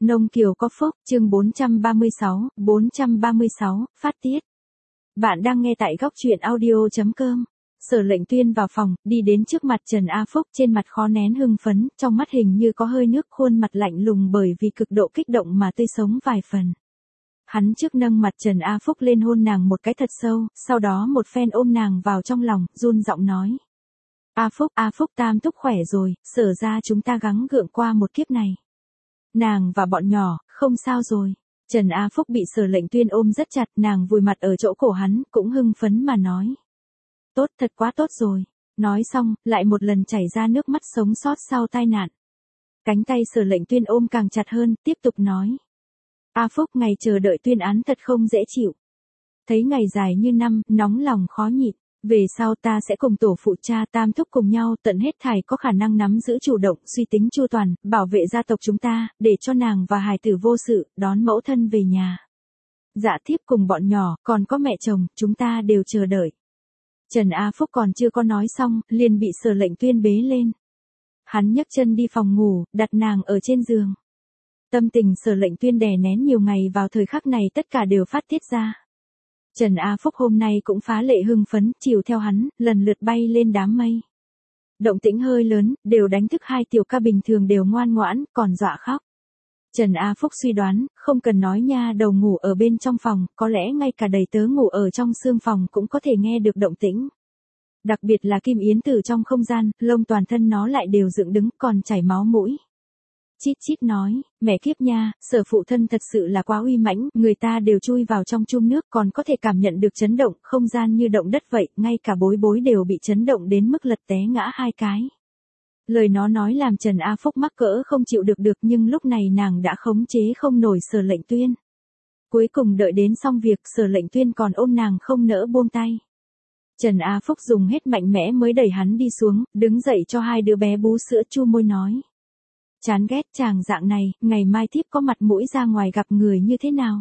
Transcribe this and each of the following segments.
Nông Kiều có phúc, chương 436, phát tiết. Bạn đang nghe tại góc truyện audio.com. Sở Lệnh Tuyên vào phòng, đi đến trước mặt Trần A Phúc, trên mặt khó nén hưng phấn, trong mắt hình như có hơi nước, khuôn mặt lạnh lùng bởi vì cực độ kích động mà tươi sống vài phần. Hắn trước nâng mặt Trần A Phúc lên hôn nàng một cái thật sâu, sau đó một phen ôm nàng vào trong lòng, run giọng nói. A Phúc tam thúc khỏe rồi, Sở ra chúng ta gắng gượng qua một kiếp này. Nàng và bọn nhỏ, không sao rồi. Trần A Phúc bị Sở Lệnh Tuyên ôm rất chặt, nàng vùi mặt ở chỗ cổ hắn, cũng hưng phấn mà nói. Tốt, thật quá tốt rồi. Nói xong, lại một lần chảy ra nước mắt sống sót sau tai nạn. Cánh tay Sở Lệnh Tuyên ôm càng chặt hơn, tiếp tục nói. A Phúc, ngày chờ đợi tuyên án thật không dễ chịu. Thấy ngày dài như năm, nóng lòng khó nhịn. Về sau ta sẽ cùng tổ phụ cha tam thúc cùng nhau tận hết thảy có khả năng nắm giữ chủ động, suy tính chu toàn, bảo vệ gia tộc chúng ta, để cho nàng và hài tử vô sự, đón mẫu thân về nhà. Dạ thiếp cùng bọn nhỏ, còn có mẹ chồng, chúng ta đều chờ đợi. Trần A Phúc còn chưa có nói xong, liền bị Sở Lệnh Tuyên bế lên. Hắn nhấc chân đi phòng ngủ, đặt nàng ở trên giường. Tâm tình Sở Lệnh Tuyên đè nén nhiều ngày vào thời khắc này tất cả đều phát tiết ra. Trần A Phúc hôm nay cũng phá lệ hưng phấn, chiều theo hắn, lần lượt bay lên đám mây. Động tĩnh hơi lớn, đều đánh thức hai tiểu ca bình thường đều ngoan ngoãn, còn dọa khóc. Trần A Phúc suy đoán, không cần nói nha đầu ngủ ở bên trong phòng, có lẽ ngay cả đầy tớ ngủ ở trong xương phòng cũng có thể nghe được động tĩnh. Đặc biệt là Kim Yến từ trong không gian, lông toàn thân nó lại đều dựng đứng, còn chảy máu mũi. Chít chít nói, mẹ kiếp nha, Sở phụ thân thật sự là quá uy mãnh, người ta đều chui vào trong chum nước còn có thể cảm nhận được chấn động, không gian như động đất vậy, ngay cả bối bối đều bị chấn động đến mức lật té ngã hai cái. Lời nó nói làm Trần A Phúc mắc cỡ không chịu được nhưng lúc này nàng đã khống chế không nổi Sở Lệnh Tuyên. Cuối cùng đợi đến xong việc, Sở Lệnh Tuyên còn ôm nàng không nỡ buông tay. Trần A Phúc dùng hết mạnh mẽ mới đẩy hắn đi xuống, đứng dậy cho hai đứa bé bú sữa, chu môi nói. Chán ghét chàng dạng này, ngày mai thiếp có mặt mũi ra ngoài gặp người như thế nào?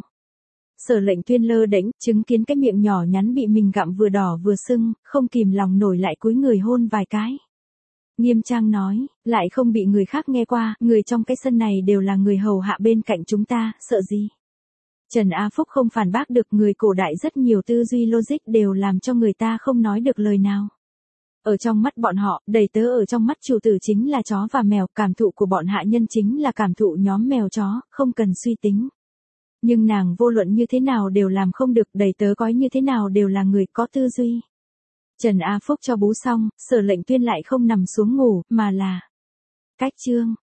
Sở Lệnh Tuyên lơ đễnh, chứng kiến cái miệng nhỏ nhắn bị mình gặm vừa đỏ vừa sưng, không kìm lòng nổi lại cúi người hôn vài cái. Nghiêm trang nói, lại không bị người khác nghe qua, người trong cái sân này đều là người hầu hạ bên cạnh chúng ta, sợ gì? Trần A Phúc không phản bác được, người cổ đại rất nhiều tư duy logic đều làm cho người ta không nói được lời nào. Ở trong mắt bọn họ, đầy tớ ở trong mắt chủ tử chính là chó và mèo, cảm thụ của bọn hạ nhân chính là cảm thụ nhóm mèo chó, không cần suy tính. Nhưng nàng vô luận như thế nào đều làm không được, đầy tớ coi như thế nào đều là người có tư duy. Trần A Phúc cho bú xong, Sở Lệnh Tuyên lại không nằm xuống ngủ, mà là cách chương.